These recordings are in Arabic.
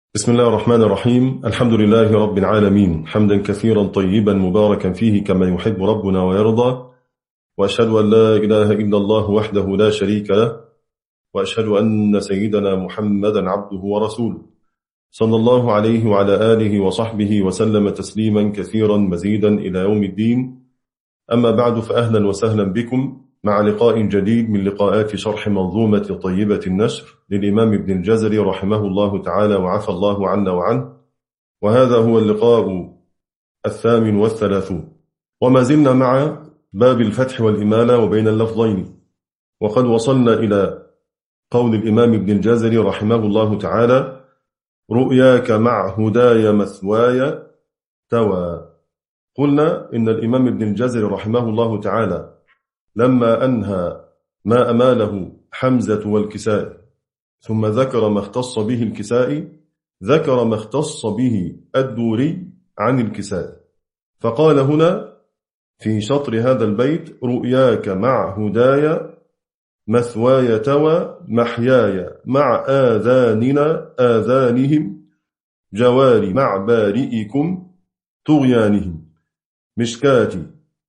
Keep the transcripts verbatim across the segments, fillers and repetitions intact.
بسم الله الرحمن الرحيم. الحمد لله رب العالمين، حمدا كثيرا طيبا مباركا فيه كما يحب ربنا ويرضى، وأشهد أن لا إله إلا الله وحده لا شريك له، وأشهد أن سيدنا محمدا عبده ورسوله صلى الله عليه وعلى آله وصحبه وسلم تسليما كثيرا مزيدا إلى يوم الدين. أما بعد، فأهلا وسهلا بكم مع لقاء جديد من لقاءات شرح منظومة طيبة النشر للإمام ابن الجزري رحمه الله تعالى وعفى الله عنا وعنه، وهذا هو اللقاء الثامن والثلاثون، وما زلنا مع باب الفتح والإمالة وبين اللفظين، وقد وصلنا إلى قول الإمام ابن الجزري رحمه الله تعالى: رؤياك مع هداي مثواي توى. قلنا إن الإمام ابن الجزري رحمه الله تعالى لما أنهى ما أماله حمزة والكسائي ثم ذكر ما اختص به الكسائي، ذكر ما اختص به الدوري عن الكسائي، فقال هنا في شطر هذا البيت: رؤياك مع هدايا مثواي توى محياي مع آذاننا آذانهم جواري مع بارئكم طغيانهم مشكاتي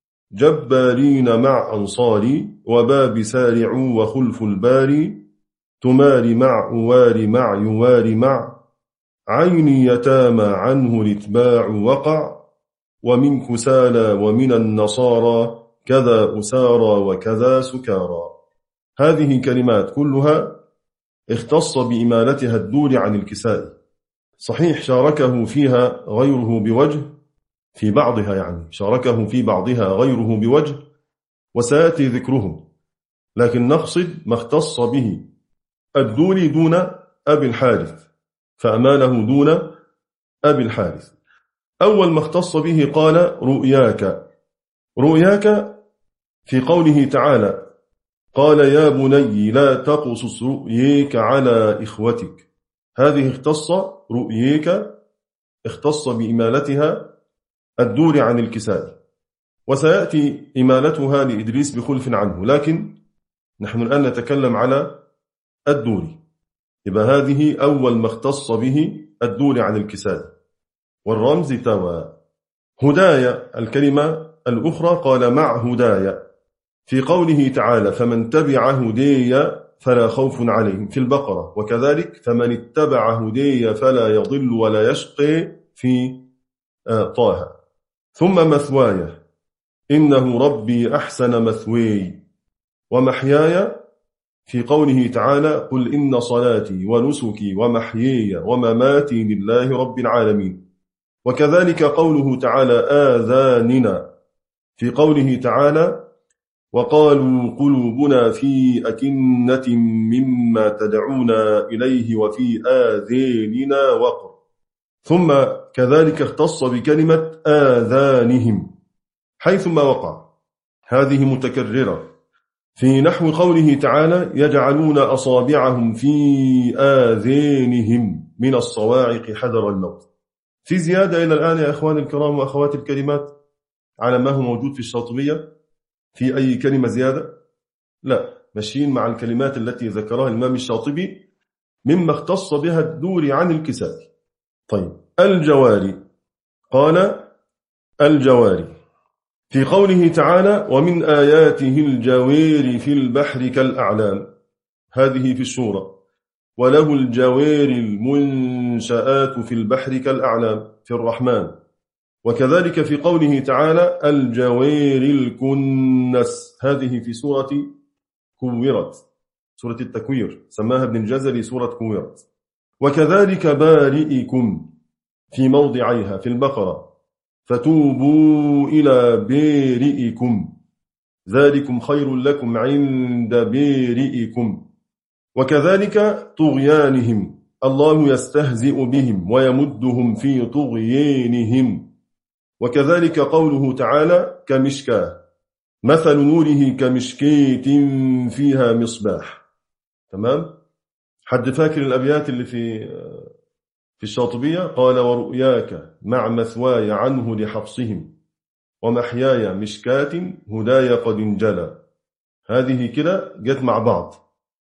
جبارين مع أنصاري وباب سارعوا وخلف الباري تماري مع أواري مع يواري مع عيني يتامى عنه الاتباع وقع ومن كسالى ومن النصارى كذا أسارى وكذا سكارى. هذه كلمات كلها اختص بإمالتها الدور عن الكسائي. صحيح شاركه فيها غيره بوجه، في بعضها يعني شاركه في بعضها غيره بوجه وسيأتي ذكرهم، لكن نقصد ما اختص به الدوري دون أبي الحارث، فأماله دون أبي الحارث. أول ما اختص به قال رؤياك. رؤياك في قوله تعالى: قال يا بني لا تقصص رؤيك على إخوتك. هذه اختص رؤيك اختص بإمالتها الدور عن الكسائي، وسيأتي إمالتها لإدريس بخلف عنه، لكن نحن الآن نتكلم على الدوري. يبقى هذه أول ما اختص به الدور عن الكسائي، والرمز توى. هدايا الكلمة الأخرى قال مع هدايا في قوله تعالى: فمن تبع هدي فلا خوف عليهم في البقرة، وكذلك فمن اتبع هدي فلا يضل ولا يشقي في طه. ثم مثواي إنه ربي أحسن مثوي، ومحياي في قوله تعالى: قل إن صلاتي ونسكي ومحيي ومماتي لله رب العالمين. وكذلك قوله تعالى: آذاننا في قوله تعالى: وقالوا قلوبنا في أكنة مما تدعونا إليه وفي آذاننا وقر. ثم كذلك اختص بكلمة آذانهم حيثما وقع، هذه متكررة في نحو قوله تعالى: يجعلون أصابعهم في آذانهم من الصواعق حذر الموت. في زيادة إلى الآن يا إخواني الكرام وأخوات الكلمات على ما هو موجود في الشاطبية؟ في أي كلمة زيادة؟ لا، ماشيين مع الكلمات التي ذكرها الإمام الشاطبي مما اختص بها الدور عن الكسائي. طيب، الجواري قال الجواري في قوله تعالى: ومن آياته الجوار في البحر كالأعلام، هذه في السورة. وله الجوار المنشآت في البحر كالأعلام في الرحمن. وكذلك في قوله تعالى: الجوار الكنس، هذه في سورة كويرت، سورة التكوير، سماها ابن الجزري سورة كويرت. وكذلك بارئكم في موضعيها في البقرة: فتوبوا إلى بارئكم ذلكم خير لكم عند بارئكم. وكذلك طغيانهم، الله يستهزئ بهم ويمدهم في طغيانهم. وكذلك قوله تعالى: كمشكاة مثل نوره كمشكية فيها مصباح. تمام؟ حد فاكر الأبيات اللي في في الشاطبية؟ قال: ورؤياك مع مثواي عنه لحفصهم ومحياي مشكات هداي قد انجلى. هذه كده جت مع بعض،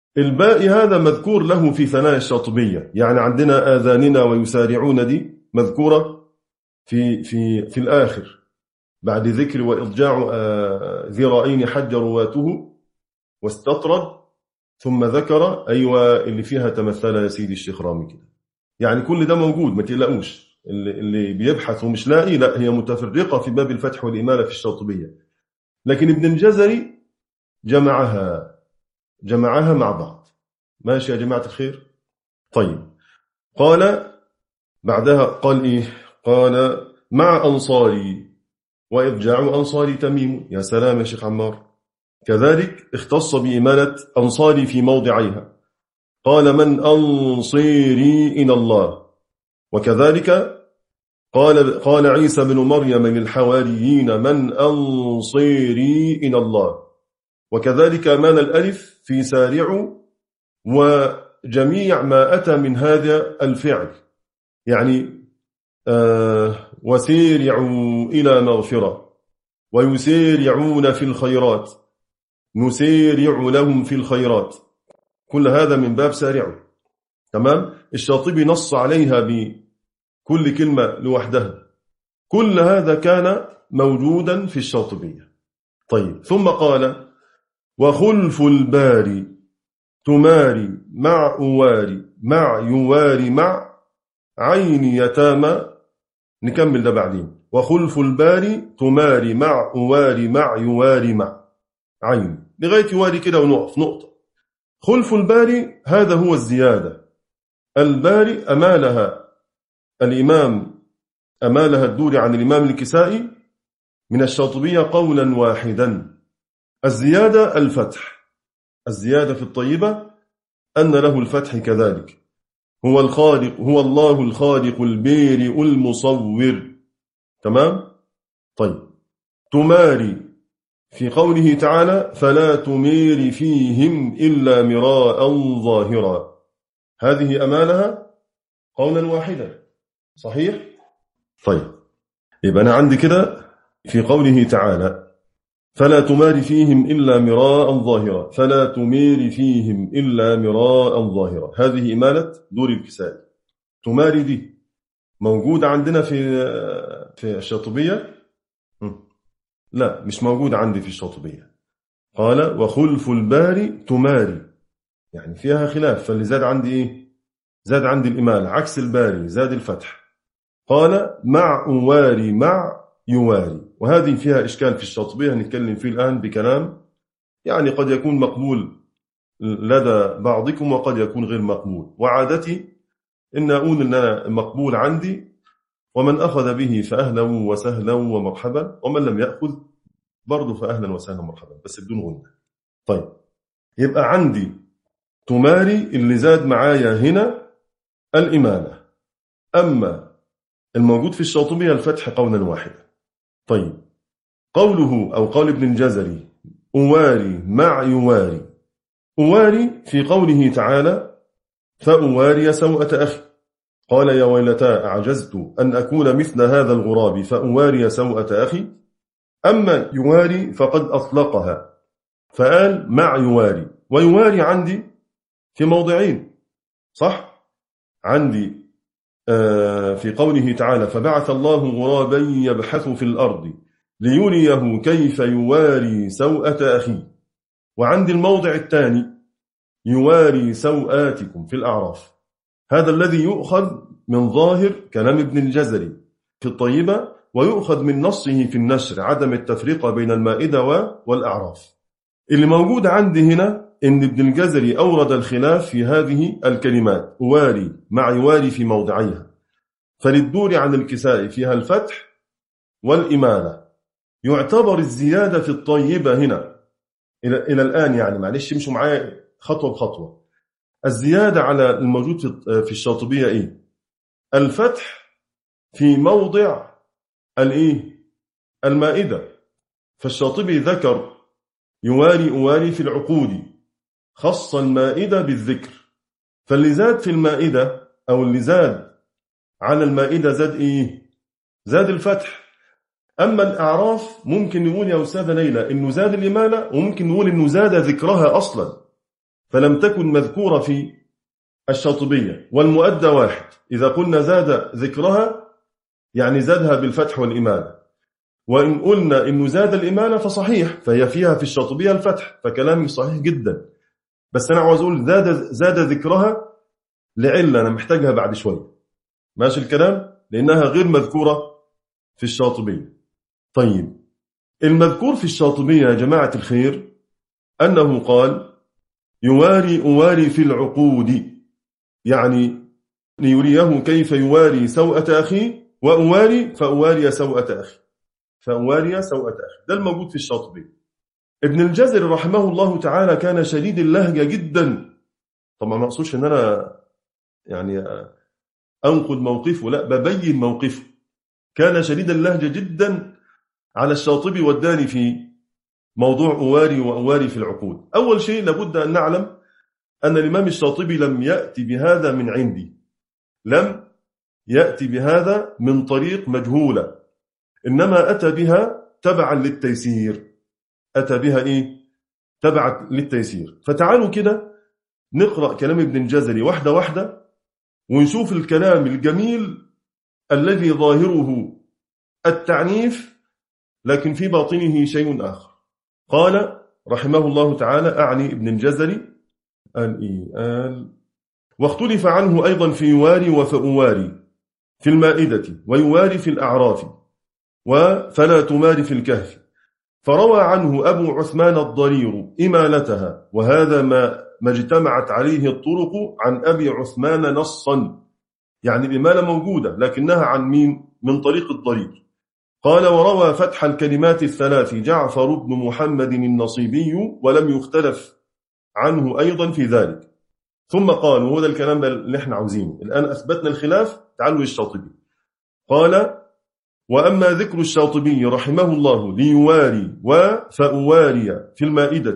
الباء هذا مذكور له في ثنايا الشاطبية، يعني عندنا آذاننا ويسارعون دي مذكورة في في في الآخر بعد ذكر وإضجاع ذراعين حج رواته واستطرد، ثم ذكر أيوة اللي فيها تمثل يا سيدي الشيخ رامي كده. يعني كل ده موجود، ما تقلقوش. اللي, اللي بيبحث ومش لاقي، لا، هي متفرقة في باب الفتح والإمالة في الشاطبية، لكن ابن الجزري جمعها جمعها مع بعض. ماشي يا جماعة الخير؟ طيب، قال بعدها قال إيه؟ قال مع أنصاري وإرجاع أنصاري تميم. يا سلام يا شيخ عمار. كذلك اختص بإمالة أنصاري في موضعيها، قال من أنصيري إلى الله. وكذلك قال قال عيسى بن مريم للحواريين من أنصيري إلى الله. وكذلك مان الألف في سارع وجميع ما أتى من هذا الفعل، يعني آه وسيرعوا إلى مغفرة، ويسيرعون في الخيرات، نسيرع لهم في الخيرات، كل هذا من باب سارعوا. تمام. الشاطبي نص عليها بكل كلمة لوحدها. كل هذا كان موجودا في الشاطبية. طيب، ثم قال وخلف الباري تماري مع أواري مع يواري مع عين يتامى. نكمل ده بعدين. وخلف الباري تماري مع أواري مع يواري مع عين لغاية يواري كده ونقف نقطة. خلف الباري هذا هو الزيادة. الباري أمالها الإمام أمالها الدوري عن الإمام الكسائي من الشاطبية قولا واحدا. الزيادة الفتح، الزيادة في الطيبة أن له الفتح كذلك. هو الخالق، هو الله الخالق البارئ المصور. تمام. طيب، تماري في قوله تعالى فلا تمير فيهم إلا مراء ظاهرا، هذه أمالها قولا واحدا. صحيح؟ طيب، يبقى أنا عندي كده في قوله تعالى فلا تمار فيهم إلا مراء ظاهرا، فلا تمير فيهم إلا مراء ظاهرا، هذه إمالة دور الكسائي. تماري دي موجودة عندنا في في الشاطبية؟ لا، مش موجود عندي في الشاطبية. قال وخلف الباري تماري، يعني فيها خلاف، فاللي زاد عندي إيه؟ زاد عندي الإمالة، عكس الباري زاد الفتح. قال مع أواري مع يواري، وهذه فيها إشكال في الشاطبية نتكلم فيه الآن بكلام يعني قد يكون مقبول لدى بعضكم وقد يكون غير مقبول، وعادتي إن أقول إن أنا مقبول عندي، ومن أخذ به فأهلا وسهلا ومرحبا، ومن لم يأخذ برضه فأهلا وسهلا ومرحبا بس بدون غنى. طيب، يبقى عندي تماري اللي زاد معايا هنا الإمالة، أما الموجود في الشاطبية الفتح قولا واحدا. طيب، قوله أو قول ابن الجزري أواري مع يواري، أواري في قوله تعالى فأواري سوءة أخي، قال يا ويلتا أعجزت أن أكون مثل هذا الغراب فأواري سوءة أخي. أما يواري فقد أطلقها فقال مع يواري، ويواري عندي في موضعين، صح؟ عندي آه في قوله تعالى فبعث الله غرابا يبحث في الأرض ليريه كيف يواري سوءة أخي، وعندي الموضع الثاني يواري سوآتكم في الأعراف. هذا الذي يؤخذ من ظاهر كلام ابن الجزري في الطيبة، ويؤخذ من نصه في النشر عدم التفرقة بين المائدة والأعراف. اللي موجود عندي هنا إن ابن الجزري أورد الخلاف في هذه الكلمات أواري مع يواري في موضعيها، فللدور عن الكسائي فيها الفتح والإمالة. يعتبر الزيادة في الطيبة هنا إلى, إلى الآن، يعني معلش مشوا معايا خطوة بخطوة. الزيادة على الموجود في الشاطبية إيه؟ الفتح في موضع الإيه؟ المائدة. فالشاطبي ذكر يواري أواري في العقود، خص المائدة بالذكر، فاللي زاد في المائدة أو اللي زاد على المائدة زاد إيه؟ زاد الفتح. أما الأعراف ممكن نقول يا أستاذة ليلى إنه زاد الإمالة، وممكن نقول إنه زاد ذكرها أصلا، فلم تكن مذكورة في الشاطبية، والمؤدى واحد. إذا قلنا زاد ذكرها يعني زادها بالفتح والإمالة، وإن قلنا إنه زاد الإمالة فصحيح، فهي فيها في الشاطبية الفتح، فكلامي صحيح جدا. بس أنا عاوز أقول زاد, زاد ذكرها لعلة أنا محتاجها بعد شوية، ماشي الكلام، لأنها غير مذكورة في الشاطبية. طيب، المذكور في الشاطبية يا جماعة الخير أنه قال يواري أواري في العقود، يعني ليريه كيف يواري سوءة أخي، وأواري فأواري سوءة أخي، فأواري سوءة أخي. ده الموجود في الشاطبية. ابن الجزري رحمه الله تعالى كان شديد اللهجة جدا. طبعا ما أقصدش أن أنا يعني أنقد موقفه، لا، ببين موقفه. كان شديد اللهجة جدا على الشاطبي والداني في موضوع أواري وأواري في العقود. أول شيء لابد أن نعلم أن الإمام الشاطبي لم يأتي بهذا من عندي، لم يأتي بهذا من طريق مجهولة، إنما أتى بها تبعا للتيسير. أتى بها إيه؟ تبعا للتيسير. فتعالوا كده نقرأ كلام ابن الجزري واحدة واحدة، ونشوف الكلام الجميل الذي ظاهره التعنيف لكن في باطنه شيء آخر. قال رحمه الله تعالى، أعني ابن الجزري، قال إيه؟ قال واختلف عنه أيضا في يواري وفأواري في المائدة، ويواري في الأعراف، وفلا تماري في الكهف. فروى عنه أبو عثمان الضرير إمالتها، وهذا ما ما اجتمعت عليه الطرق عن أبي عثمان نصا، يعني الإمالة موجودة لكنها عن مين؟ من طريق الضرير. قال وروى فتح الكلمات الثلاث جعفر بن محمد النصيبي، ولم يختلف عنه أيضا في ذلك. ثم قال، وهذا الكلام اللي احنا عاوزينه الآن، أثبتنا الخلاف، تعالوا الشاطبي. قال وأما ذكر الشاطبي رحمه الله ليواري وفأواري في المائدة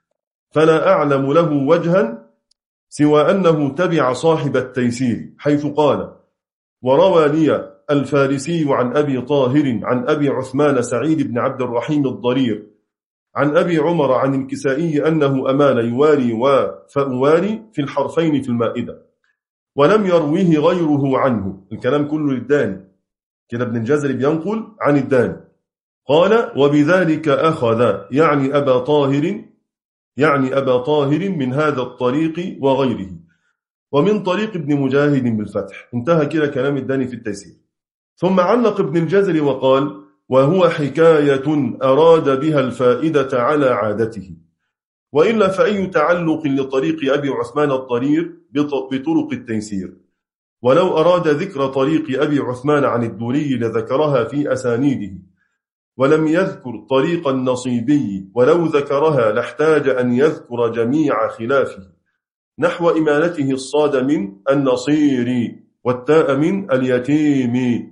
فلا أعلم له وجها سوى أنه تبع صاحب التيسير، حيث قال وروى لي الفارسي عن أبي طاهر عن أبي عثمان سعيد بن عبد الرحيم الضرير عن أبي عمر عن الكسائي أنه أمال يواري وفأواري في الحرفين في المائدة، ولم يرويه غيره عنه. الكلام كله للداني كده، ابن الجزري بينقل عن الداني. قال وبذلك أخذ يعني أبا طاهر يعني أبا طاهر من هذا الطريق وغيره، ومن طريق ابن مجاهد بالفتح. انتهى كده كلام الداني في التيسير. ثم علق ابن الجزري وقال وهو حكاية أراد بها الفائدة على عادته، وإلا فأي تعلق لطريق أبي عثمان الضرير بطرق التيسير. ولو أراد ذكر طريق أبي عثمان عن الدوري لذكرها في أسانيده، ولم يذكر طريق النصيبي، ولو ذكرها لاحتاج أن يذكر جميع خلافه، نحو إمالته الصاد من النصير والتاء من اليتيم،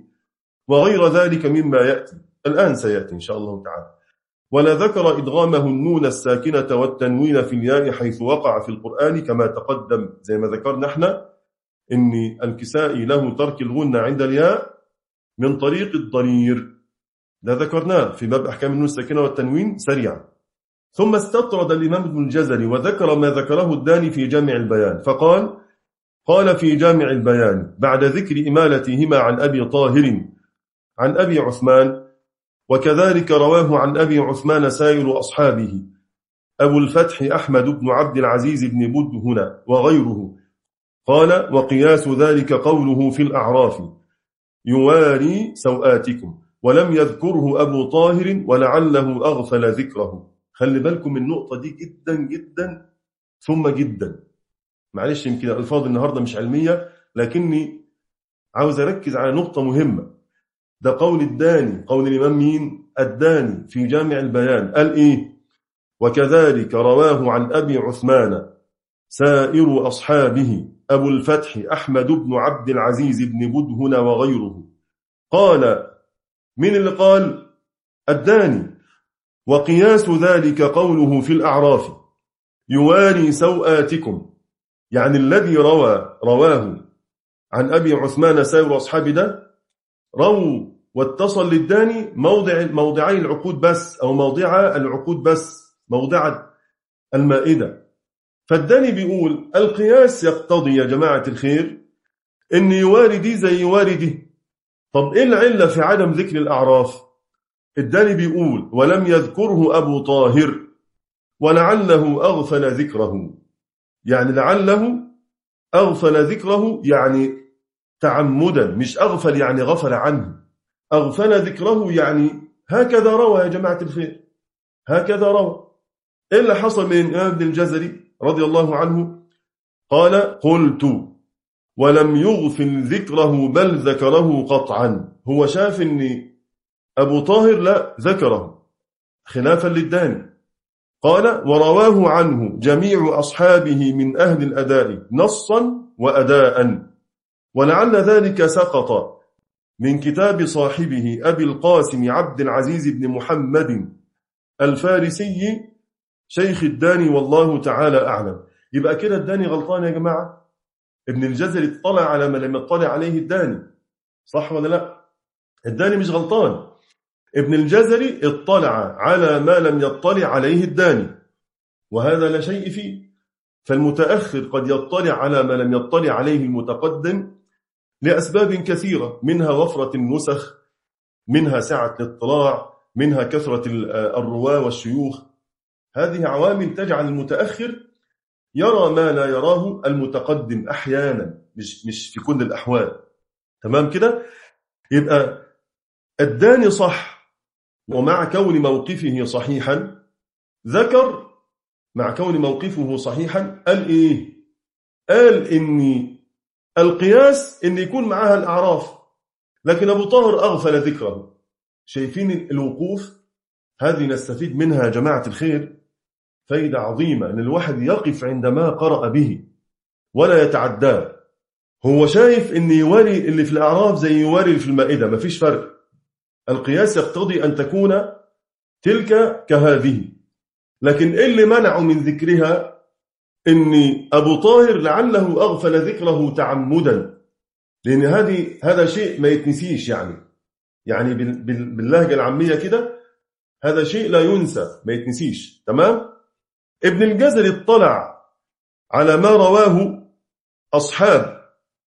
وغير ذلك مما يأتي الآن سيأتي إن شاء الله تعالى. ولا ذكر إدغامه النون الساكنة والتنوين في الياء حيث وقع في القرآن كما تقدم، زي ما ذكرنا احنا إن الكسائي له ترك الغنة عند الياء من طريق الضرير، ده ذكرناه في باب أحكام النون الساكنة والتنوين سريعا. ثم استطرد الإمام ابن الجزري وذكر ما ذكره الداني في جامع البيان، فقال قال في جامع البيان بعد ذكر إمالتهما عن أبي طاهر عن أبي عثمان، وكذلك رواه عن أبي عثمان سائر أصحابه أبو الفتح أحمد بن عبد العزيز بن بدهن وغيره. قال وقياس ذلك قوله في الأعراف يواري سوآتكم، ولم يذكره أبو طاهر ولعله أغفل ذكره. خلي بالكم من النقطة دي جدا جدا ثم جدا. معلش يمكن الألفاظ النهاردة مش علمية، لكني عاوز أركز على نقطة مهمة. ده قول الداني، قول الإمام مين؟ الداني في جامع البيان. قال إيه؟ وكذلك رواه عن أبي عثمان سائر أصحابه أبو الفتح أحمد بن عبد العزيز بن بدهن وغيره. قال من اللي قال؟ الداني. وقياس ذلك قوله في الأعراف يواري سوآتكم، يعني الذي روى رواه عن أبي عثمان سائر أصحابه ده رووا واتصل للداني موضع موضعي العقود بس، أو موضع العقود بس، موضع المائدة. فالداني بيقول القياس يقتضي يا جماعة الخير إن يواردي زي يواردي. طب إيه العلة في عدم ذكر الأعراف؟ الداني بيقول ولم يذكره أبو طاهر ولعله أغفل ذكره. يعني لعله أغفل ذكره يعني تعمدا، مش أغفل يعني غفل عنه. أغفل ذكره يعني هكذا روى يا جماعة الخير، هكذا روى. إيه اللي حصل من ابن الجزري رضي الله عنه؟ قال قلت ولم يغفل ذكره بل ذكره قطعا. هو شاف ان أبو طاهر لا ذكره خلافا للداني. قال ورواه عنه جميع أصحابه من أهل الأداء نصا وأداء، ولعل ذلك سقط من كتاب صاحبه أبي القاسم عبد العزيز بن محمد الفارسي شيخ الداني والله تعالى أعلم. يبقى كده الداني غلطان يا جماعة. ابن الجزري اطلع على ما لم يطلع عليه الداني، صح ولا لا؟ الداني مش غلطان، ابن الجزري اطلع على ما لم يطلع عليه الداني، وهذا لا شيء فيه. فالمتأخر قد يطلع على ما لم يطلع عليه المتقدم لأسباب كثيرة، منها وفرة النسخ، منها سعة الاطلاع، منها كثرة الرواة والشيوخ. هذه عوامل تجعل المتأخر يرى ما لا يراه المتقدم أحيانا، مش مش في كل الأحوال. تمام كده؟ يبقى الداني صح، ومع كون موقفه صحيحا ذكر، مع كون موقفه صحيحا قال إيه؟ قال إن القياس إن يكون معها الأعراف، لكن أبو طاهر أغفل ذكره. شايفين الوقوف؟ هذه نستفيد منها جماعة الخير فايدة عظيمة، أن الواحد يقف عندما قرأ به ولا يتعداه. هو شايف أن يواري اللي في الأعراف زي يواري اللي في المائدة، مفيش فرق. القياس يقتضي أن تكون تلك كهذه. لكن اللي منعوا من ذكرها أن أبو طاهر لعله أغفل ذكره تعمدا، لأن هذه هذا شيء ما يتنسيش. يعني يعني باللهجة العامية كده هذا شيء لا ينسى ما يتنسيش. تمام؟ ابن الجزري اطلع على ما رواه أصحاب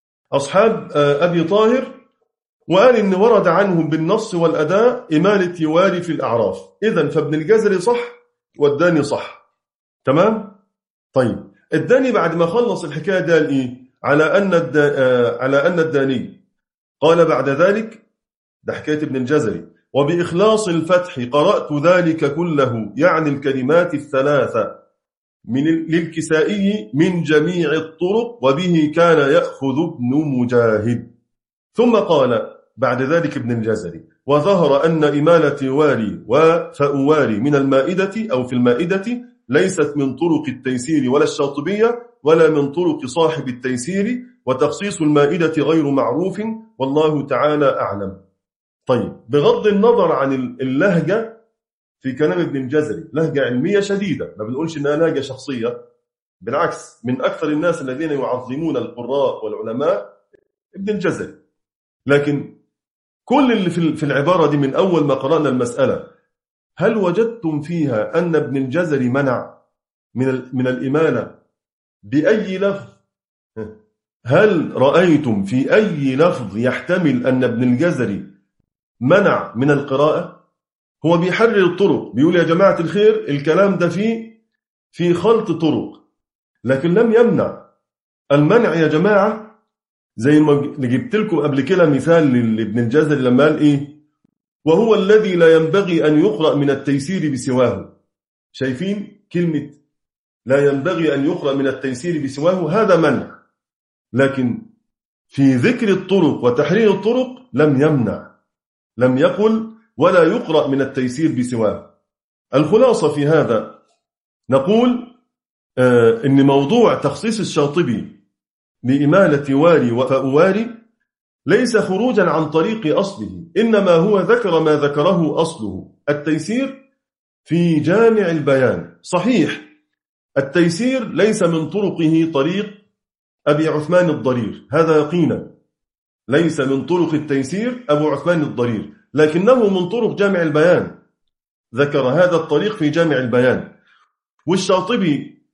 أصحاب أبي طاهر وقال إن ورد عنهم بالنص والأداء إمالة يواري في الأعراف. إذن فابن الجزري صح والداني صح. تمام؟ طيب الداني بعد ما خلص الحكاية ده قال إيه؟ على أن على أن الداني قال بعد ذلك، ده حكاية ابن الجزري، وبإخلاص الفتح قرأت ذلك كله، يعني الكلمات الثلاثة من للكسائي من جميع الطرق، وبه كان يأخذ ابن مجاهد. ثم قال بعد ذلك ابن الجزري وظهر أن إمالة واري وفأواري من المائدة أو في المائدة ليست من طرق التيسير ولا الشاطبية ولا من طرق صاحب التيسير، وتخصيص المائدة غير معروف والله تعالى أعلم. طيب بغض النظر عن اللهجة في كلام ابن الجزري، لهجة علمية شديدة، ما بنقولش إنها لهجة شخصية، بالعكس من أكثر الناس الذين يعظمون القراء والعلماء ابن الجزري. لكن كل اللي في العبارة دي من أول ما قرأنا المسألة، هل وجدتم فيها أن ابن الجزري منع من من الإمالة بأي لفظ؟ هل رأيتم في أي لفظ يحتمل أن ابن الجزري منع من القراءة؟ هو بيحرر الطرق، بيقول يا جماعة الخير الكلام ده فيه في خلط طرق، لكن لم يمنع. المنع يا جماعة زي ما جبت لكم قبل كده مثال لابن الجزري لما قال إيه؟ وهو الذي لا ينبغي أن يقرأ من التيسير بسواه. شايفين كلمة لا ينبغي أن يقرأ من التيسير بسواه؟ هذا منع، لكن في ذكر الطرق وتحرير الطرق لم يمنع، لم يقل ولا يقرأ من التيسير بسواه. الخلاصة في هذا نقول آه إن موضوع تخصيص الشاطبي لإمالة واري وفأواري ليس خروجا عن طريق أصله، إنما هو ذكر ما ذكره أصله. التيسير في جامع البيان صحيح، التيسير ليس من طرقه طريق أبي عثمان الضرير، هذا يقينا ليس من طرق التيسير أبو عثمان الضرير، لكنه من طرق جامع البيان، ذكر هذا الطريق في جامع البيان. والشاطبي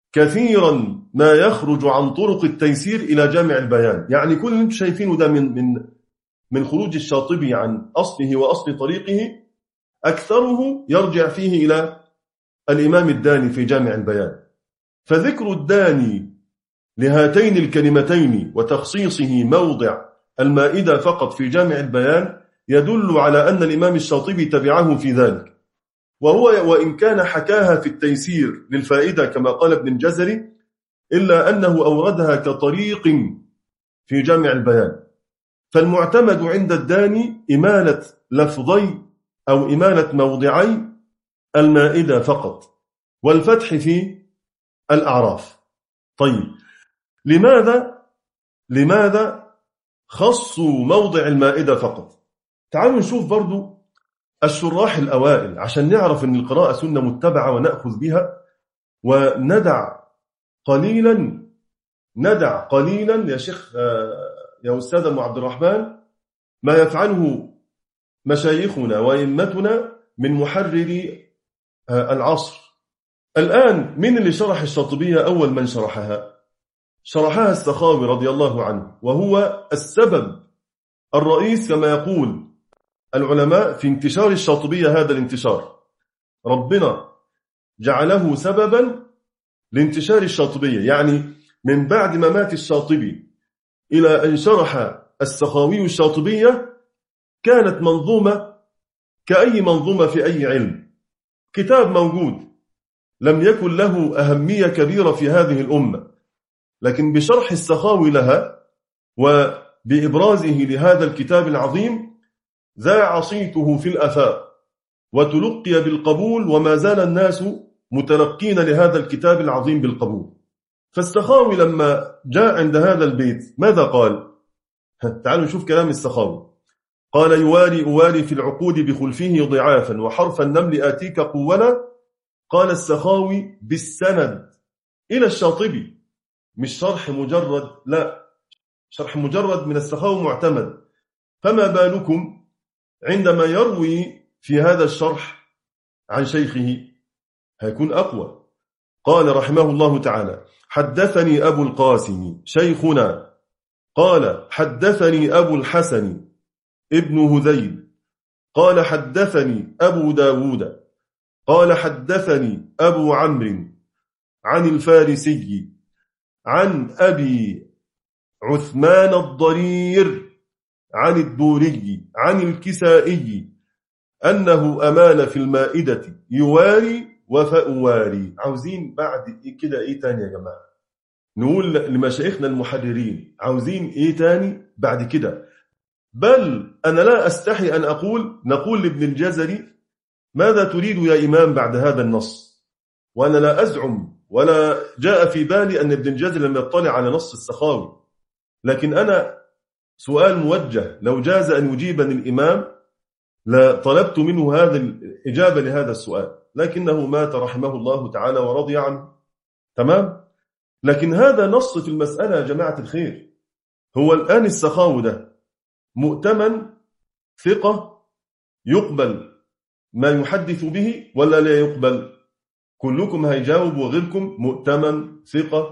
كثيرا ما يخرج عن طرق التيسير إلى جامع البيان. يعني كل اللي انتم شايفينه ده من من من خروج الشاطبي عن أصله وأصل طريقه أكثره يرجع فيه إلى الإمام الداني في جامع البيان. فذكر الداني لهاتين الكلمتين وتخصيصه موضع المائدة فقط في جامع البيان يدل على أن الإمام الشاطبي تبعه في ذلك، وهو وإن كان حكاها في التيسير للفائدة كما قال ابن الجزري إلا أنه أوردها كطريق في جامع البيان. فالمعتمد عند الداني إمالة لفظي أو إمالة موضعي المائدة فقط والفتح في الأعراف. طيب لماذا لماذا خصوا موضع المائدة فقط؟ تعالوا نشوف برضو الشراح الأوائل عشان نعرف أن القراءة سنة متبعة ونأخذ بها، وندع قليلا ندع قليلا يا شيخ يا أستاذ أبو عبد الرحمن ما يفعله مشايخنا وإمتنا من محرر العصر. الآن من اللي شرح الشاطبية؟ أول من شرحها شرحها السخاوي رضي الله عنه، وهو السبب الرئيس كما يقول العلماء في انتشار الشاطبية. هذا الانتشار ربنا جعله سببا لانتشار الشاطبية، يعني من بعد ما مات الشاطبي إلى أن شرح السخاوي الشاطبية كانت منظومة كأي منظومة في أي علم، كتاب موجود لم يكن له أهمية كبيرة في هذه الأمة، لكن بشرح السخاوي لها وبإبرازه لهذا الكتاب العظيم ذاع صيته في الآفاق وتلقي بالقبول، وما زال الناس متلقين لهذا الكتاب العظيم بالقبول. فالسخاوي لما جاء عند هذا البيت ماذا قال؟ تعالوا نشوف كلام السخاوي. قال يواري أواري في العقود بخلفه ضعافا وحرف النمل آتيك قولا. قال السخاوي بالسند إلى الشاطبي، مش شرح مجرد، لا شرح مجرد من السخاوي معتمد، فما بالكم عندما يروي في هذا الشرح عن شيخه هيكون أقوى. قال رحمه الله تعالى حدثني أبو القاسم شيخنا قال حدثني أبو الحسن ابن هذيل قال حدثني أبو داود قال حدثني أبو عمرو عن الفارسي عن أبي عثمان الضرير عن الدوري عن الكسائي أنه أمال في المائدة يواري وفأواري. عاوزين بعد كده إيه تاني يا جماعة؟ نقول لمشايخنا المحررين عاوزين إيه تاني بعد كده؟ بل أنا لا أستحي أن أقول نقول لابن الجزري ماذا تريد يا إمام بعد هذا النص؟ وأنا لا أزعم ولا جاء في بالي أن ابن الجزري لم يطلع على نص السخاوي، لكن أنا سؤال موجه لو جاز أن يجيبني الإمام لطلبت منه هذا الإجابة لهذا السؤال، لكنه مات رحمه الله تعالى ورضي عنه. تمام؟ لكن هذا نص في المسألة يا جماعة الخير. هو الآن السخاوي ده مؤتمن ثقة يقبل ما يحدث به ولا لا يقبل؟ كلكم هيجاوب وغيركم مؤتمن ثقة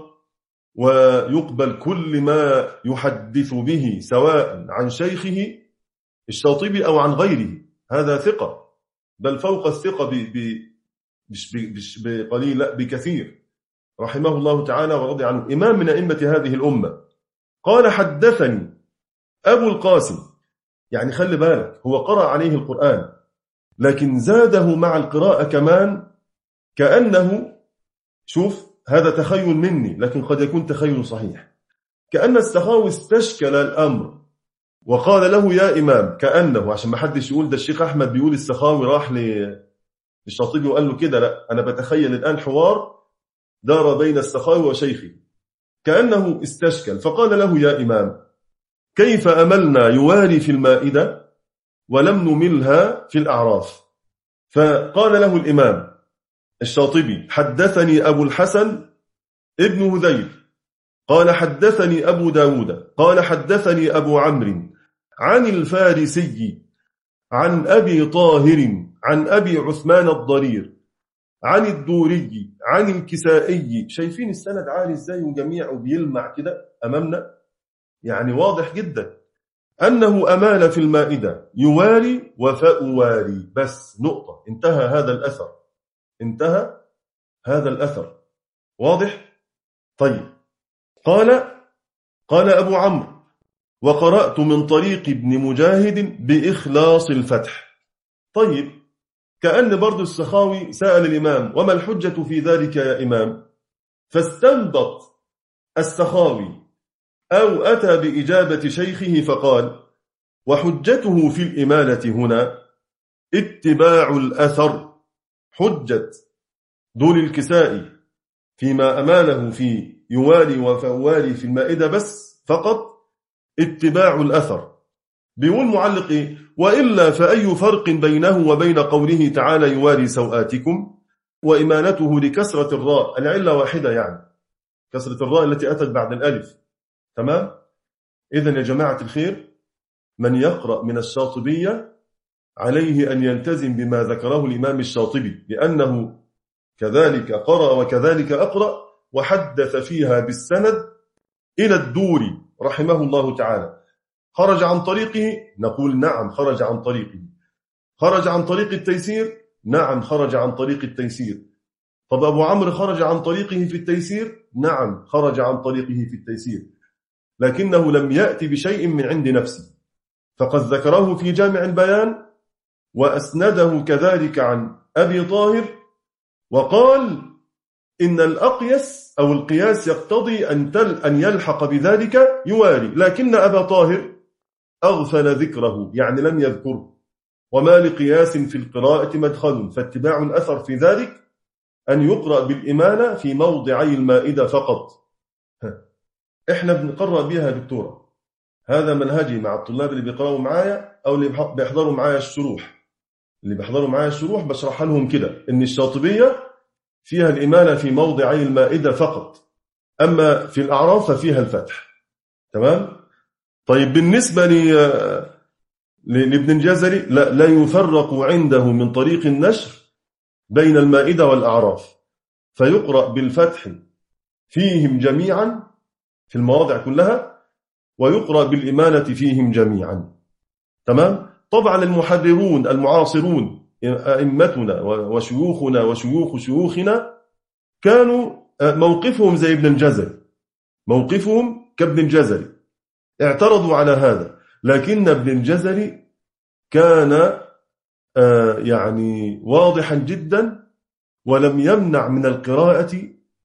ويقبل كل ما يحدث به سواء عن شيخه الشاطبي أو عن غيره، هذا ثقة بل فوق الثقة ب... ب... مش, ب... مش بقليل لا بكثير رحمه الله تعالى ورضي عنه، إمام من أئمة هذه الأمة. قال حدثني أبو القاسم، يعني خلي بالك هو قرأ عليه القرآن لكن زاده مع القراءة كمان كأنه، شوف هذا تخيل مني لكن قد يكون تخيل صحيح، كأن السخاوي استشكل الأمر وقال له يا إمام، كأنه عشان ما حدش يقول ده الشيخ أحمد بيقول السخاوي راح للشاطبي وقال له كده، لا أنا بتخيل الآن حوار دار بين السخاوي وشيخه، كأنه استشكل فقال له يا إمام كيف أملنا يواري في المائدة ولم نملها في الأعراف؟ فقال له الإمام الشاطبي حدثني أبو الحسن ابن هذيل قال حدثني أبو داود قال حدثني أبو عمرو عن الفارسي عن أبي طاهر عن أبي عثمان الضرير عن الدوري عن الكسائي. شايفين السند عالي ازاي وجميع وبيلمع كده أمامنا، يعني واضح جدا أنه أمال في المائدة يواري وفأواري، بس نقطة، انتهى هذا الأثر، انتهى هذا الأثر، واضح؟ طيب، قال قال أبو عمرو: وقرأت من طريق ابن مجاهد بإخلاص الفتح. طيب، كأن برضو السخاوي سأل الإمام: وما الحجة في ذلك يا إمام؟ فاستنبط السخاوي أو أتى بإجابة شيخه فقال: وحجته في الإمالة هنا اتباع الأثر. حجة دول الكسائي فيما أماله في يوالي وفوالي في المائدة بس فقط اتباع الأثر. بيقول معلق إيه؟ وإلا فأي فرق بينه وبين قوله تعالى يواري سوآتكم وإمالته لكسرة الراء؟ العلة واحدة، يعني كسرة الراء التي أتت بعد الألف. تمام؟ إذن يا جماعة الخير، من يقرأ من الشاطبية عليه أن يلتزم بما ذكره الإمام الشاطبي، لأنه كذلك قرأ وكذلك أقرأ، وحدث فيها بالسند إلى الدوري رحمه الله تعالى. خرج عن طريقه؟ نقول نعم خرج عن طريقه. خرج عن طريق التيسير؟ نعم خرج عن طريق التيسير. طب أبو عمرو خرج عن طريقه في التيسير؟ نعم خرج عن طريقه في التيسير، لكنه لم يأتي بشيء من عند نفسه، فقد ذكره في جامع البيان وأسنده كذلك عن أبي طاهر، وقال إن الأقيس أو القياس يقتضي أن, تل أن يلحق بذلك يواري، لكن أبا طاهر أغفل ذكره، يعني لم يذكره. وما لقياس في القراءة مدخل، فاتباع الأثر في ذلك أن يقرأ بالإمالة في موضعي المائدة فقط. إحنا بنقرأ بها دكتورة، هذا منهجي مع الطلاب اللي بيقرأوا معايا أو اللي بيحضروا معايا الشروح. اللي بيحضروا معايا الشروح بشرح لهم كده إن الشاطبية فيها الإمالة في موضعي المائدة فقط، أما في الأعراف ففيها الفتح. تمام؟ طيب، بالنسبة لابن الجزري لا, لا يفرق عنده من طريق النشر بين المائدة والأعراف، فيقرأ بالفتح فيهم جميعا في المواضع كلها، ويقرأ بالإمالة فيهم جميعا. تمام؟ طبعا المحررون المعاصرون أئمتنا وشيوخنا وشيوخ شيوخنا كانوا موقفهم زي ابن الجزري، موقفهم كابن الجزري، اعترضوا على هذا، لكن ابن الجزري كان يعني واضحا جدا ولم يمنع من القراءة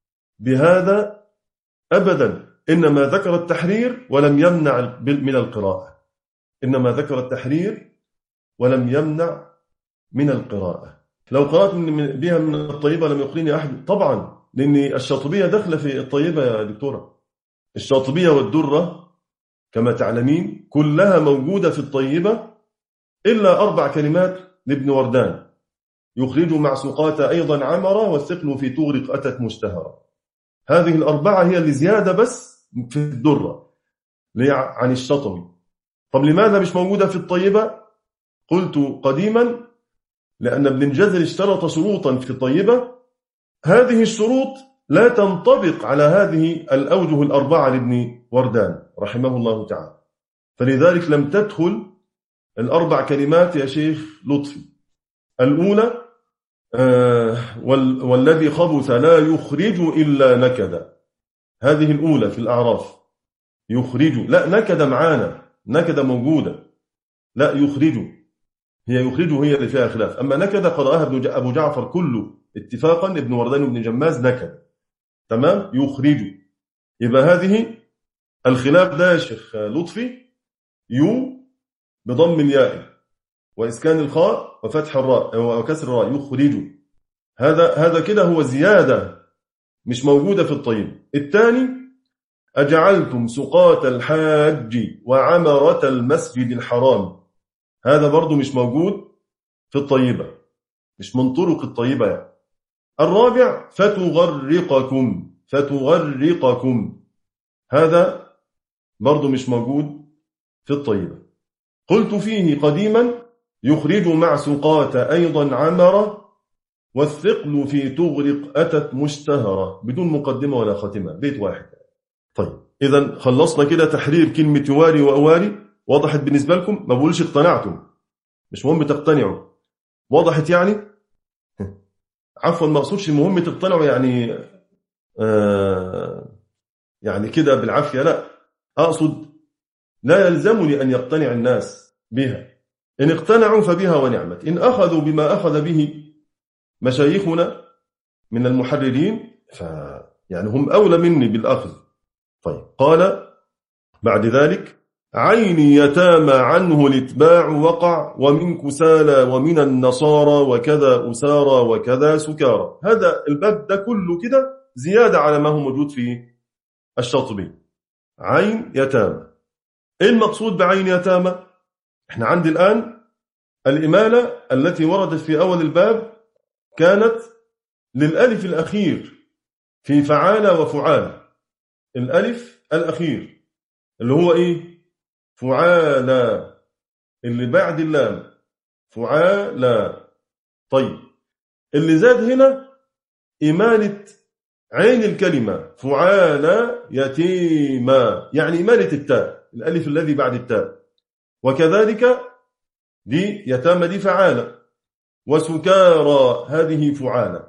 بهذا أبدا، إنما ذكر التحرير ولم يمنع من القراءة، إنما ذكر التحرير ولم يمنع من القراءة. لو قرأت بها من الطيبة لم يقرني أحد، طبعا لأن الشاطبية داخلة في الطيبة يا دكتورة. الشاطبية والدرة كما تعلمين كلها موجودة في الطيبة إلا أربع كلمات لابن وردان: يخرج معسوقات أيضا عمرة، والثقل في تغرق أتت مشتهرة. هذه الأربعة هي اللي زيادة بس في الدرة عن الشاطبي. طب لماذا مش موجودة في الطيبة؟ قلت قديما لأن ابن الجزري اشترط شروطا في الطيبة، هذه الشروط لا تنطبق على هذه الأوجه الأربعة لابن وردان رحمه الله تعالى، فلذلك لم تدخل الأربع كلمات يا شيخ لطفي. الأولى آه والذي خبث لا يخرج إلا نكدا، هذه الأولى في الأعراف. يخرج، لا نكد معانا، نكد موجودة، لا يخرج، هي يخرج هي اللي فيها خلاف، أما نكد قرأها أبو جعفر كله اتفاقا، ابن وردان وابن جماز نكد. تمام؟ يخرج، يبقى هذه الخلاف ده يا شيخ لطفي يو بضم الياء وإسكان الخاء وفتح الراء وكسر الراء، يخرج، هذا هذا كده هو زيادة مش موجودة في الطيب. الثاني: أجعلتم سقاة الحاج وعمرة المسجد الحرام، هذا برضو مش موجود في الطيبة، مش من طرق الطيبة يعني. الرابع: فتغرقكم، فتغرقكم، هذا برضو مش موجود في الطيبة. قلت فيه قديما: يخرج معسقات أيضا عمرة والثقل في تغرق أتت مشتهرة، بدون مقدمة ولا خاتمة، بيت واحد. طيب إذا خلصنا كده تحرير كلمة يواري وأواري. وضحت بالنسبة لكم؟ ما بقولش اقتنعتم، مش مهم تقتنعوا، وضحت يعني؟ عفوا ما أقصدش مهم تقتنعوا يعني آه يعني كده بالعافية، لا، أقصد لا يلزمني أن يقتنع الناس بها، إن اقتنعوا فبها ونعمت، إن أخذوا بما أخذ به مشايخنا من المحررين ف يعني هم أولى مني بالأخذ. طيب قال بعد ذلك: عين يتامى عنه الاتباع وقع، ومن كسالى ومن النصارى وكذا أسارى وكذا سكارى. هذا الباب ده كله كده زيادة على ما هو موجود في الشاطبي. عين يتامى، إيه المقصود بعين يتامى؟ احنا عندي الآن الإمالة التي وردت في أول الباب كانت للألف الأخير في فعال وفعال، الألف الأخير اللي هو إيه؟ فعالى، اللي بعد اللام فعالى. طيب اللي زاد هنا إمالة عين الكلمة فعالى يتيما، يعني إمالة التاء، الألف الذي بعد التاء. وكذلك دي يتامى دي فعالة، وسكارى هذه فعالة،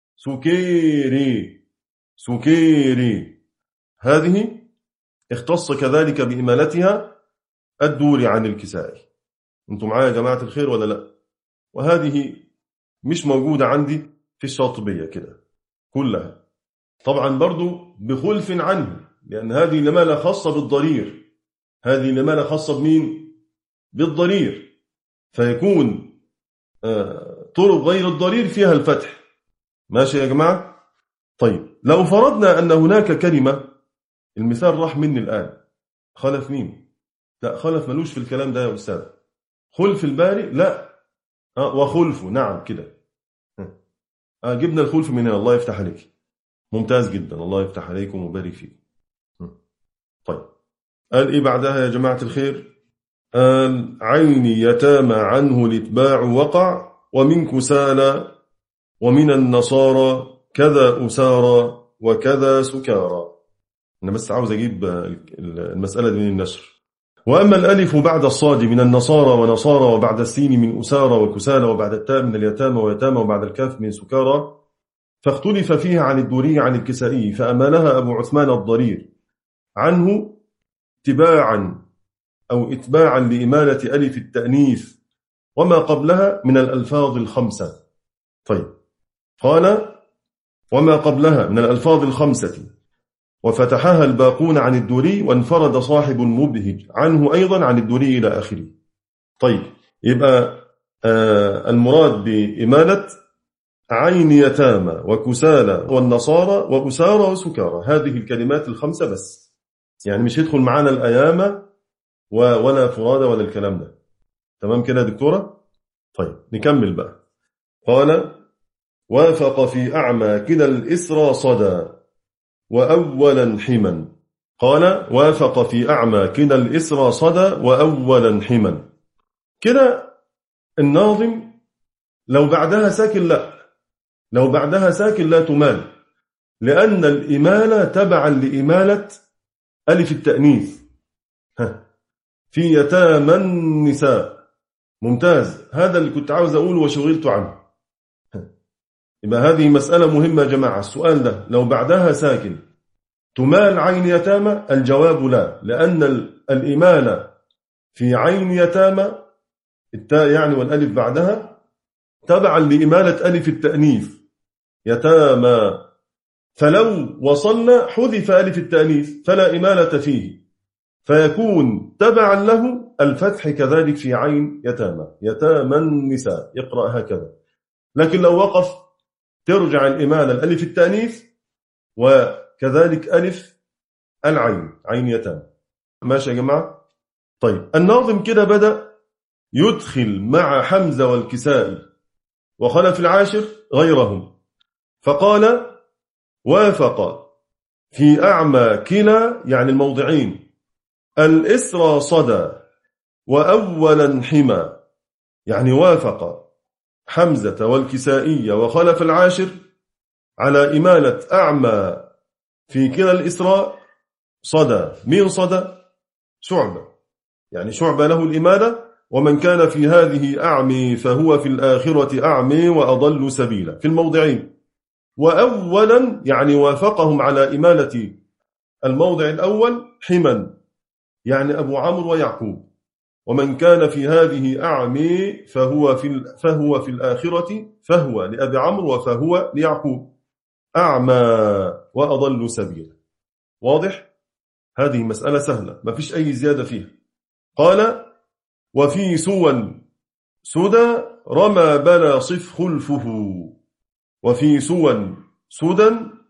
سكيري سكيري هذه اختص كذلك بإمالتها الدوري عن الكسائي. انتم معايا يا جماعة الخير ولا لا؟ وهذه مش موجودة عندي في الشاطبية كده كلها، طبعا برضو بخلف عنه، لأن هذه الإمالة خاصة بالضرير، هذه الإمالة خاصة بمين؟ بالضرير، فيكون آه طرق غير الضرير فيها الفتح. ماشي يا جماعة؟ طيب لو فرضنا أن هناك كلمة، المثال راح مني الآن، خلف مين؟ لا خلف ملوش في الكلام ده يا أستاذ، خلف الباري لا آه وخلفه، نعم كده آه جبنا الخلف من هنا، الله يفتح عليك، ممتاز جدا، الله يفتح عليكم وبارك فيك. طيب قال إيه بعدها يا جماعة الخير؟ قال عين يتامى عنه الاتباع وقع، ومن كسالى ومن النصارى كذا أسارى وكذا سكارى. أنا بس عاوز أجيب المسألة دي من النشر. وأما الألف بعد الصاد من النصارى ونصارى، وبعد السين من أسارى وكسالى، وبعد التاء من اليتامى ويتامى، وبعد الكاف من سكارى، فاختلف فيها عن الدوري عن الكسائي، فأمالها أبو عثمان الضرير عنه اتباعا أو اتباعا لإمالة ألف التأنيث وما قبلها من الألفاظ الخمسة. طيب قال وما قبلها من الألفاظ الخمسة، وفتحها الباقون عن الدوري، وانفرد صاحب مبهج عنه أيضا عن الدوري إلى آخره. طيب يبقى آه المراد بإمالة عين يتامى وكسالى والنصارى وأسارى وسكارى، هذه الكلمات الخمسة بس، يعني مش يدخل معانا الأيامة ولا فرادة ولا الكلام ده. تمام كده يا دكتورة؟ طيب نكمل بقى. قال وافق في أعمى كلا الإسرى صدى وأولا حما. قال وافق في أعمى كلا الإسرى صدى وأولا حما. كده الناظم لو بعدها ساكن لا، لو بعدها ساكن لا تمال، لأن الإمالة تبعا لإمالة ألف التأنيث في يتامى النساء. ممتاز، هذا اللي كنت عاوز أقوله وشغلت عنه. يبقى هذه مسألة مهمة يا جماعة. السؤال ده لو بعدها ساكن تمال عين يتامى؟ الجواب لا، لأن الإمالة في عين يتامى التاء يعني والألف بعدها تبعا لإمالة ألف التأنيث يتامى، فلو وصلنا حذف ألف التأنيث فلا إمالة فيه، فيكون تبعا له الفتح كذلك في عين يتامى، يتامى النساء، يقرأ هكذا. لكن لو وقف ترجع الإمالة الألف التأنيث وكذلك ألف العين، عين يتامى. ماشي يا جماعة؟ طيب الناظم كده بدأ يدخل مع حمزة والكسائي وخلف العاشر غيرهم، فقال وافق في أعمى كلا يعني الموضعين الإسرى صدى وأولا حما، يعني وافق حمزة والكسائي وخلف العاشر على إمالة أعمى في كلا الإسراء صدى. مين صدى؟ شعبة، يعني شعبة له الإمالة. ومن كان في هذه أعمي فهو في الآخرة أعمي وأضل سبيلا في الموضعين. وأولا يعني وافقهم على إمالة الموضع الأول حما، يعني أبو عمرو ويعقوب. ومن كان في هذه أعمي فهو في فهو في الآخرة، فهو لأبي عمرو وفهو ليعقوب أعمى وأضل سبيلا. واضح؟ هذه مسألة سهلة ما فيش أي زيادة فيها. قال وفي سوى سدى رمى بلا صف خلفه. وفي سوى سدى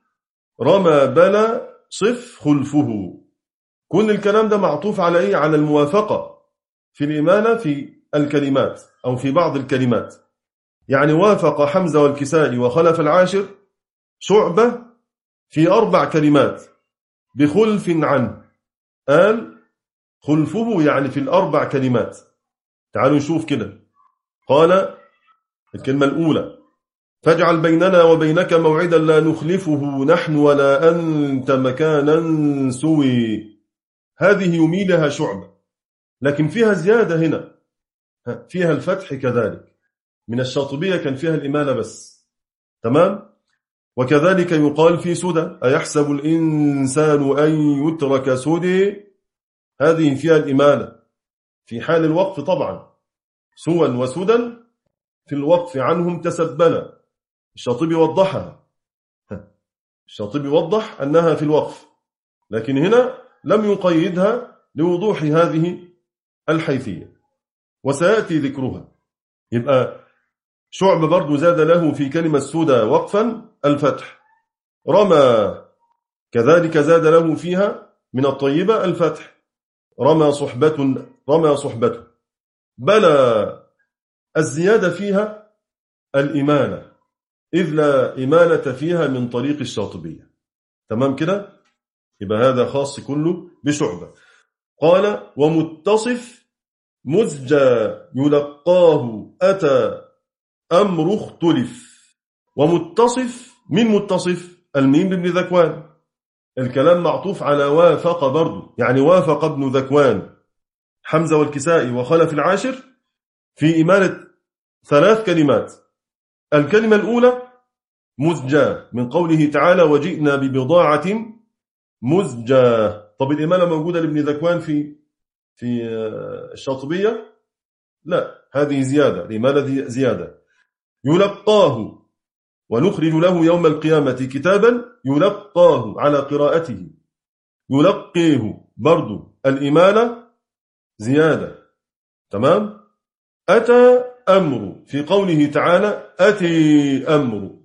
رمى بلا صف خلفه. كل الكلام ده معطوف على إيه؟ على الموافقة في الإمالة في الكلمات أو في بعض الكلمات. يعني وافق حمزة والكسائي وخلف العاشر شعبة في أربع كلمات بخلف عنه. قال خلفه يعني في الأربع كلمات. تعالوا نشوف كده. قال الكلمة الأولى فاجعل بيننا وبينك موعدا لا نخلفه نحن ولا أنت مكانا سوي. هذه يميلها شعبة، لكن فيها زيادة هنا، فيها الفتح كذلك. من الشاطبية كان فيها الإمالة بس. تمام. وكذلك يقال في سدى أيحسب الإنسان أن يترك سدى. هذه فيها الإمالة في حال الوقف طبعا. سوى وسدى في الوقف عنهم تسبلا. الشاطبي وضحها، الشاطبي وضح أنها في الوقف، لكن هنا لم يقيدها لوضوح هذه الحيثية وسيأتي ذكرها. يبقى شعب برضو زاد له في كلمة سدى وقفا الفتح. رمى كذلك زاد له فيها من الطيبة الفتح. رمى صحبة رمى صحبته. بلى الزيادة فيها الإمالة، إذ لا إمالة فيها من طريق الشاطبية. تمام كده. يبقى هذا خاص كله بشعبة. قال ومتصف مزجى يلقاه أتى أمر اختلف. ومتصف من متصف الميم بن ذكوان. الكلام معطوف على وافق برضو، يعني وافق ابن ذكوان حمزة والكسائي وخلف العاشر في إمالة ثلاث كلمات. الكلمة الأولى مزجى من قوله تعالى وجئنا ببضاعة مزجى. طب الإمالة موجودة لابن ذكوان في في الشاطبية؟ لا، هذه زيادة. الإمالة زيادة. يلقاه ونخرج له يوم القيامة كتابا يلقاه على قراءته. يلقيه برضو الإمالة زيادة. تمام. أتى أمر في قوله تعالى أتي أمر،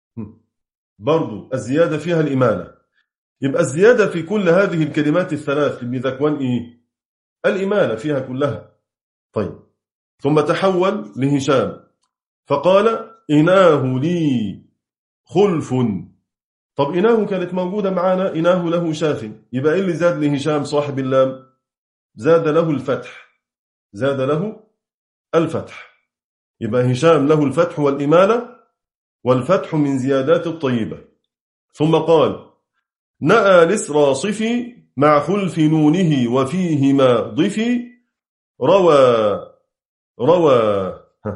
برضو الزيادة فيها الإمالة. يبقى الزيادة في كل هذه الكلمات الثلاث لابن ذكوان إيه؟ الإمالة فيها كلها. طيب ثم تحول لهشام فقال إناه لي خلف. طب إناه كانت موجودة معنا، إناه له شاف. يبقى إيه اللي زاد لهشام صاحب اللام؟ زاد له الفتح، زاد له الفتح. يبقى هشام له الفتح والإمالة، والفتح من زيادات الطيبة. ثم قال نأى لسرى صفي مع خلف نونه وفيهما ضفي. روى روى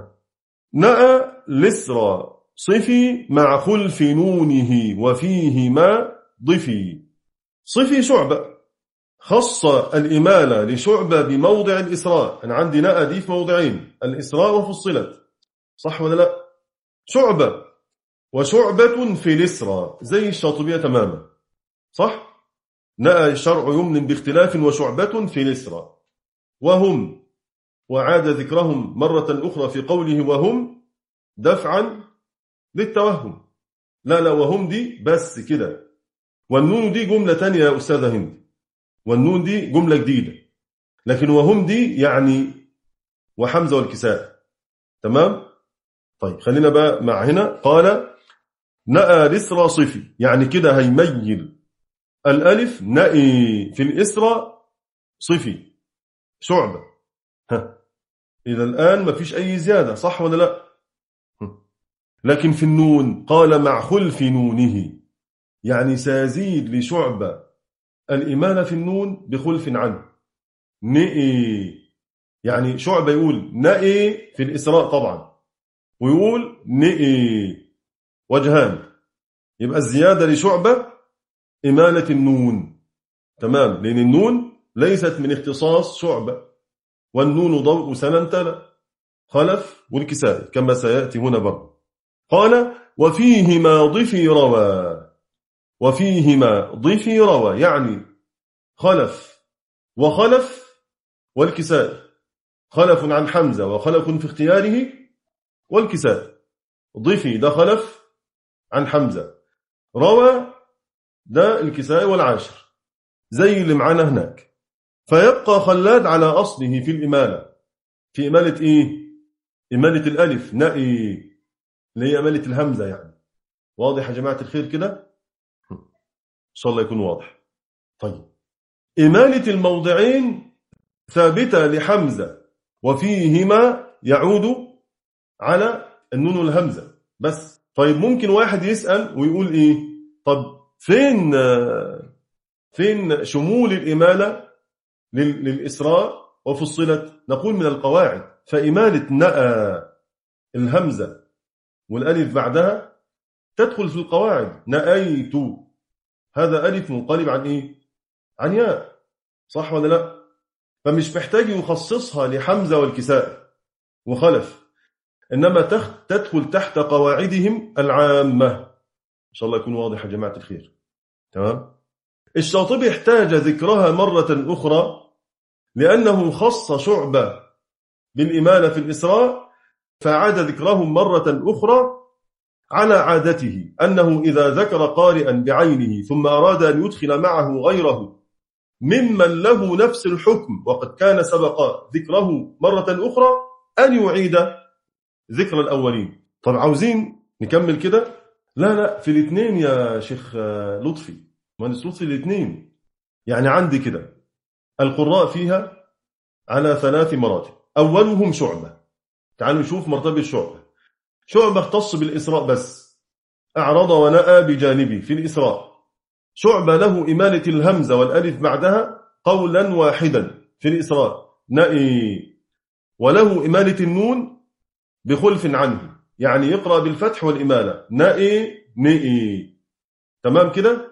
نأى لسرى صفي مع خلف نونه وفيهما ضفي. صفي شعبة، خص الإمالة لشعبة بموضع الإسراء. أنا عندي نأى دي في موضعين، الإسراء وفصلت، صح ولا لا؟ شعبة وشعبة في الإسراء زي الشاطبية تماما، صح؟ نأى شرع يمن باختلاف وشعبة في الإسراء. وهم وعاد ذكرهم مرة أخرى في قوله وهم دفعا للتوهم. لا لا، وهم دي بس كده. والنون دي جملة تانية يا أستاذة هند، والنون دي جملة جديدة. لكن وهم دي يعني وحمزة والكساء. تمام. طيب خلينا بقى مع هنا. قال نأى لسرى صفي، يعني كده هيميل الألف نأي في الإسرى صفي شعبة. ها. إذا الآن ما فيش أي زيادة، صح ولا لا؟ لكن في النون قال مع خلف نونه، يعني سيزيد لشعبة الإمالة في النون بخلف عنه. نئي، يعني شعبة يقول نئي في الإسراء طبعا، ويقول نئي، وجهان. يبقى الزيادة لشعبة إمالة النون، تمام، لأن النون ليست من اختصاص شعبة، والنون ضوء سننتلى خلف والكسائي كما سيأتي هنا برضه. قال وفيهما ضفي روى، وفيهما ضفي روى يعني خلف وخلف والكسائي، خلف عن حمزة وخلف في اختياره والكسائي. ضفي ده خلف عن حمزة، روى ده الكسائي والعاشر زي اللي معانا هناك. فيبقى خلاد على أصله في الإمالة، في إمالة إيه؟ إمالة الألف نائي، اللي هي إمالة الهمزة يعني. واضح يا جماعة الخير كده؟ إن شاء الله يكون واضح. طيب، إمالة الموضعين ثابتة لحمزة، وفيهما يعود على النون والهمزة بس. طيب ممكن واحد يسأل ويقول إيه؟ طب فين فين شمول الإمالة للإسراء وفصلت؟ نقول من القواعد، فإمالة نأى الهمزة والألف بعدها تدخل في القواعد. نأيت هذا ألف منقلب عن إيه؟ عن ياء، صح ولا لا؟ فمش محتاج يخصصها لحمزة والكساء وخلف، إنما تدخل تحت قواعدهم العامة. إن شاء الله يكون واضح يا جماعة الخير. تمام؟ الشاطبي احتاج ذكرها مرة أخرى لأنه خص شعبة بالإمالة في الإسراء، فعاد ذكرهم مرة أخرى على عادته، أنه إذا ذكر قارئا بعينه ثم أراد أن يدخل معه غيره ممن له نفس الحكم وقد كان سبق ذكره مرة أخرى، أن يعيد ذكر الأولين. طب عاوزين نكمل كده؟ لا لا، في الاثنين يا شيخ لطفي، مهندس لطفي، الاثنين. يعني عندي كده القراء فيها على ثلاث مراتب. أولهم شعبة، تعالوا نشوف مرتبة شعبة. شعبة اختص بالإسراء بس، أعرض ونأى بجانبه في الإسراء. شعبة له إمالة الهمزة والألف بعدها قولا واحدا في الإسراء نأي، وله إمالة النون بخلف عنه، يعني يقرأ بالفتح والإمالة نأي نئي. تمام كده؟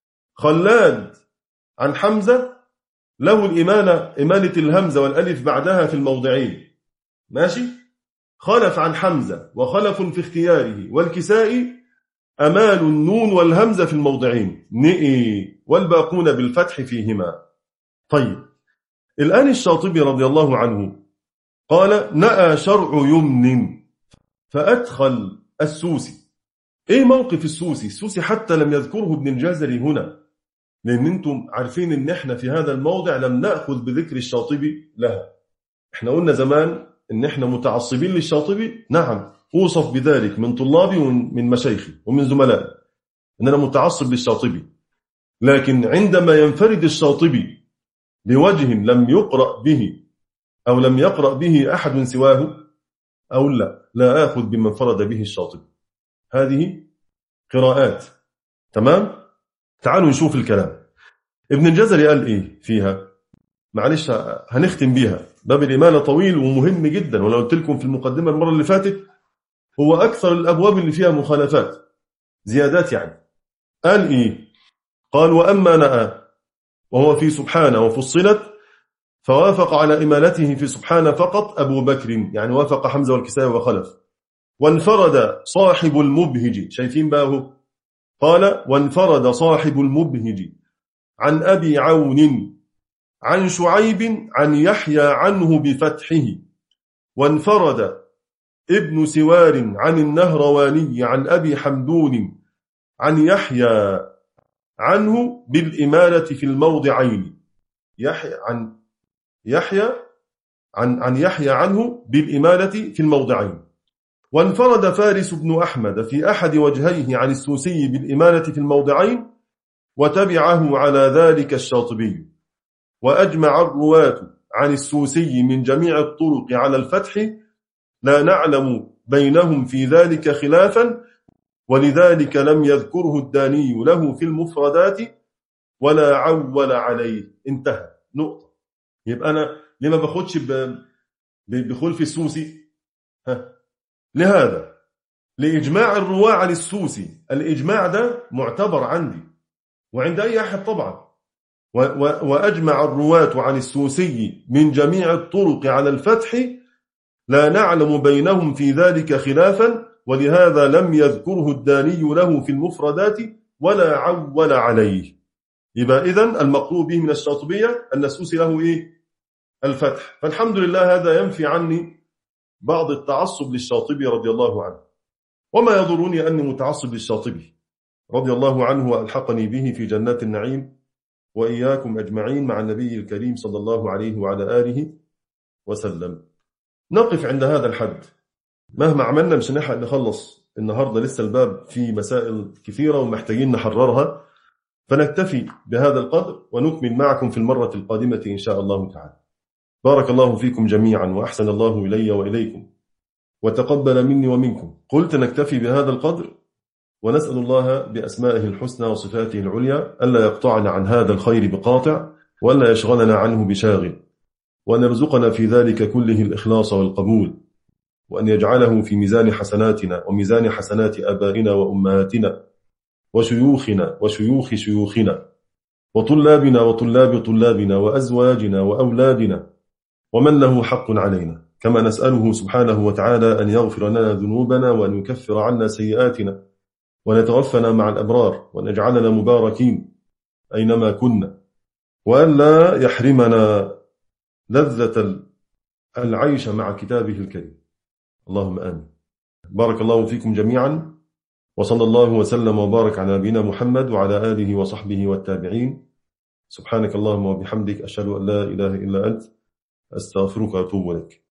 خلاد عن حمزة له الإمالة إمالة الهمزة والألف بعدها في الموضعين، ماشي. خلف عن حمزة وخلف في اختياره والكسائي أمال النون والهمزة في الموضعين نئي، والباقون بالفتح فيهما. طيب الآن الشاطبي رضي الله عنه قال نأى شرع يمن فأدخل السوسي. إيه موقف السوسي؟ السوسي حتى لم يذكره ابن الجزري هنا، لأن أنتم عارفين أن احنا في هذا الموضع لم نأخذ بذكر الشاطبي لها. احنا قلنا زمان أن احنا متعصبين للشاطبي، نعم أوصف بذلك من طلابي ومن مشايخي ومن زملائي أننا متعصب للشاطبي، لكن عندما ينفرد الشاطبي بوجه لم يقرأ به أو لم يقرأ به أحد سواه، أو لا لا آخذ بمن فرد به الشاطبي. هذه قراءات. تمام؟ تعالوا نشوف الكلام. ابن الجزري قال إيه فيها؟ معلش هنختم بيها، باب الإمالة طويل ومهم جدا، ولو قلت لكم في المقدمة المرة اللي فاتت هو أكثر الأبواب اللي فيها مخالفات زيادات يعني. قال إيه؟ قال وأما نأى وهو في سبحانه وفصلت فوافق على إمالته في سبحانه فقط أبو بكر، يعني وافق حمزة والكسائي وخلف. وانفرد صاحب المبهج، شايفين بقى هو قال وانفرد صاحب المبهج عن أبي عون عن شعيب عن يحيى عنه بفتحه. وانفرد ابن سوار عن النهرواني عن أبي حمدون عن يحيى عنه بالإمالة في الموضعين. يحيى عن يحيى عن عن يحيى عنه بالإمالة في الموضعين. وانفرد فارس بن أحمد في أحد وجهيه عن السوسي بالإمالة في الموضعين، وتبعه على ذلك الشاطبي. وأجمع الرواة عن السوسي من جميع الطرق على الفتح لا نعلم بينهم في ذلك خلافا ولذلك لم يذكره الداني له في المفردات ولا عول عليه. انتهى نقطة. يبقى أنا لما باخدش بخلف السوسي؟ ها لهذا لإجماع الرواة عن السوسي. الإجماع ده معتبر عندي وعند أي أحد طبعا. وأجمع الرواة عن السوسي من جميع الطرق على الفتح لا نعلم بينهم في ذلك خلافا ولهذا لم يذكره الداني له في المفردات ولا عول عليه. يبقى إذن المقروء به من الشاطبية أن السوسي له إيه؟ الفتح. فالحمد لله هذا ينفي عني بعض التعصب للشاطبي رضي الله عنه، وما يضرني أني متعصب للشاطبي رضي الله عنه وألحقني به في جنات النعيم وإياكم أجمعين مع النبي الكريم صلى الله عليه وعلى آله وسلم. نقف عند هذا الحد. مهما عملنا مش هنلحق نخلص النهاردة، لسه الباب فيه مسائل كثيرة ومحتاجين نحررها، فنكتفي بهذا القدر ونكمل معكم في المرة القادمة إن شاء الله تعالى. بارك الله فيكم جميعا وأحسن الله إلي وإليكم وتقبل مني ومنكم. قلت نكتفي بهذا القدر ونسأل الله بأسمائه الحسنى وصفاته العليا ألا يقطعنا عن هذا الخير بقاطع وألا يشغلنا عنه بشاغل، وأن يرزقنا في ذلك كله الإخلاص والقبول، وأن يجعله في ميزان حسناتنا وميزان حسنات آبائنا وأمهاتنا وشيوخنا وشيوخ شيوخنا وطلابنا وطلاب طلابنا وأزواجنا وأولادنا ومن له حق علينا، كما نسأله سبحانه وتعالى أن يغفر لنا ذنوبنا وأن يكفر عنا سيئاتنا ونتوفنا مع الأبرار وأن يجعلنا مباركين أينما كنا، وأن لا يحرمنا لذة العيش مع كتابه الكريم. اللهم آمين. بارك الله فيكم جميعا، وصلى الله وسلم وبارك على نبينا محمد وعلى آله وصحبه والتابعين. سبحانك اللهم وبحمدك أشهد أن لا إله إلا أنت أستغفرك وأتوب إليك.